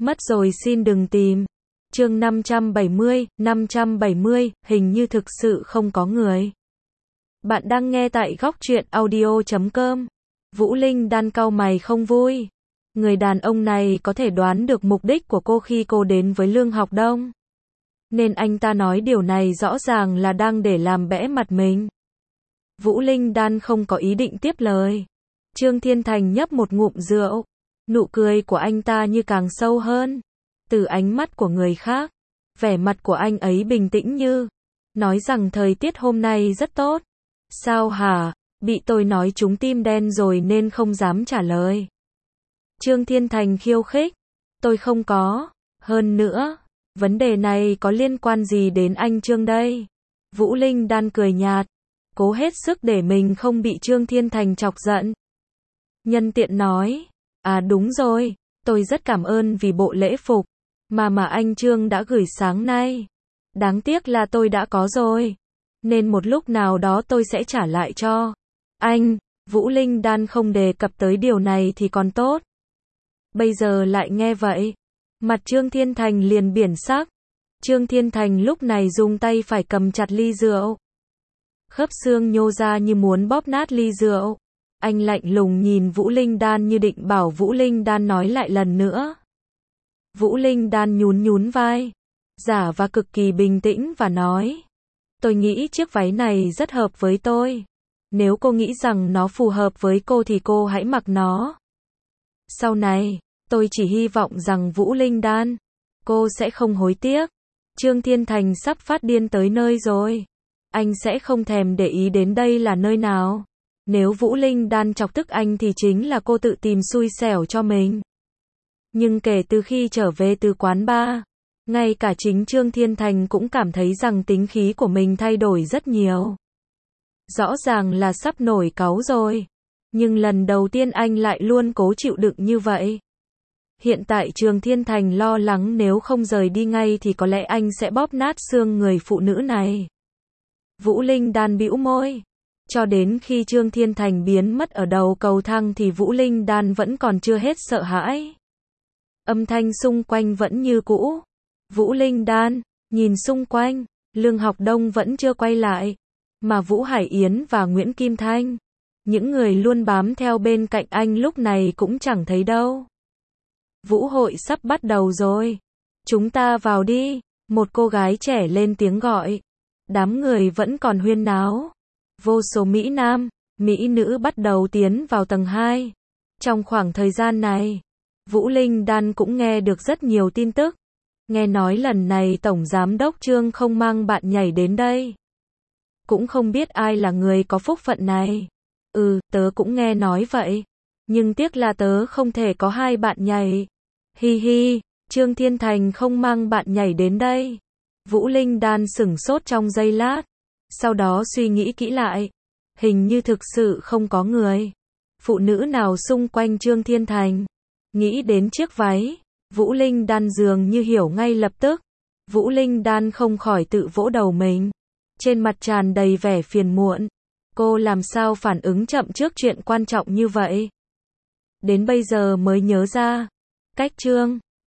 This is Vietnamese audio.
Mất rồi xin đừng tìm. Chương 570, hình như thực sự không có người. Bạn đang nghe tại góc truyện audio.com. Vũ Linh đan cau mày không vui. Người đàn ông này có thể đoán được mục đích của cô khi cô đến với Lương Học Đông. Nên anh ta nói điều này rõ ràng là đang để làm bẽ mặt mình. Vũ Linh đan không có ý định tiếp lời. Trương Thiên Thành nhấp một ngụm rượu. Nụ cười của anh ta như càng sâu hơn. Từ ánh mắt của người khác, vẻ mặt của anh ấy bình tĩnh như nói rằng thời tiết hôm nay rất tốt. Sao hả? Bị tôi nói trúng tim đen rồi nên không dám trả lời. Trương Thiên Thành khiêu khích. Tôi không có. Hơn nữa, vấn đề này có liên quan gì đến anh Trương đây? Vũ Linh đan cười nhạt, cố hết sức để mình không bị Trương Thiên Thành chọc giận. Nhân tiện nói, à đúng rồi, tôi rất cảm ơn vì bộ lễ phục mà anh Trương đã gửi sáng nay. Đáng tiếc là tôi đã có rồi, nên một lúc nào đó tôi sẽ trả lại cho anh. Vũ Linh đan không đề cập tới điều này thì còn tốt. Bây giờ lại nghe vậy, mặt Trương Thiên Thành liền biển sắc. Trương Thiên Thành lúc này dùng tay phải cầm chặt ly rượu. Khớp xương nhô ra như muốn bóp nát ly rượu. Anh lạnh lùng nhìn Vũ Linh đan như định bảo Vũ Linh đan nói lại lần nữa. Vũ Linh đan nhún vai, giả và cực kỳ bình tĩnh và nói. Tôi nghĩ chiếc váy này rất hợp với tôi. Nếu cô nghĩ rằng nó phù hợp với cô thì cô hãy mặc nó. Sau này, tôi chỉ hy vọng rằng Vũ Linh đan, cô sẽ không hối tiếc. Trương Thiên Thành sắp phát điên tới nơi rồi. Anh sẽ không thèm để ý đến đây là nơi nào. Nếu Vũ Linh đan chọc tức anh thì chính là cô tự tìm xui xẻo cho mình. Nhưng kể từ khi trở về từ quán bar, ngay cả chính Trương Thiên Thành cũng cảm thấy rằng tính khí của mình thay đổi rất nhiều. Rõ ràng là sắp nổi cáu rồi. Nhưng lần đầu tiên anh lại luôn cố chịu đựng như vậy. Hiện tại Trương Thiên Thành lo lắng nếu không rời đi ngay thì có lẽ anh sẽ bóp nát xương người phụ nữ này. Vũ Linh đan bĩu môi. Cho đến khi Trương Thiên Thành biến mất ở đầu cầu thang thì Vũ Linh đan vẫn còn chưa hết sợ hãi. Âm thanh xung quanh vẫn như cũ. Vũ Linh đan, nhìn xung quanh, Lương Học Đông vẫn chưa quay lại. Mà Vũ Hải Yến và Nguyễn Kim Thanh, những người luôn bám theo bên cạnh anh lúc này cũng chẳng thấy đâu. Vũ hội sắp bắt đầu rồi. Chúng ta vào đi. Một cô gái trẻ lên tiếng gọi. Đám người vẫn còn huyên náo. Vô số Mỹ Nam, Mỹ nữ bắt đầu tiến vào tầng 2. Trong khoảng thời gian này, Vũ Linh đan cũng nghe được rất nhiều tin tức. Nghe nói lần này Tổng Giám đốc Trương không mang bạn nhảy đến đây. Cũng không biết ai là người có phúc phận này. Tớ cũng nghe nói vậy. Nhưng tiếc là tớ không thể có hai bạn nhảy. Hi hi, Trương Thiên Thành không mang bạn nhảy đến đây. Vũ Linh đan sửng sốt trong giây lát. Sau đó suy nghĩ kỹ lại. Hình như thực sự không có người phụ nữ nào xung quanh Trương Thiên Thành. Nghĩ đến chiếc váy, Vũ Linh đan dường như hiểu ngay lập tức. Vũ Linh đan không khỏi tự vỗ đầu mình. Trên mặt tràn đầy vẻ phiền muộn. Cô làm sao phản ứng chậm trước chuyện quan trọng như vậy? Đến bây giờ mới nhớ ra. Cách Trương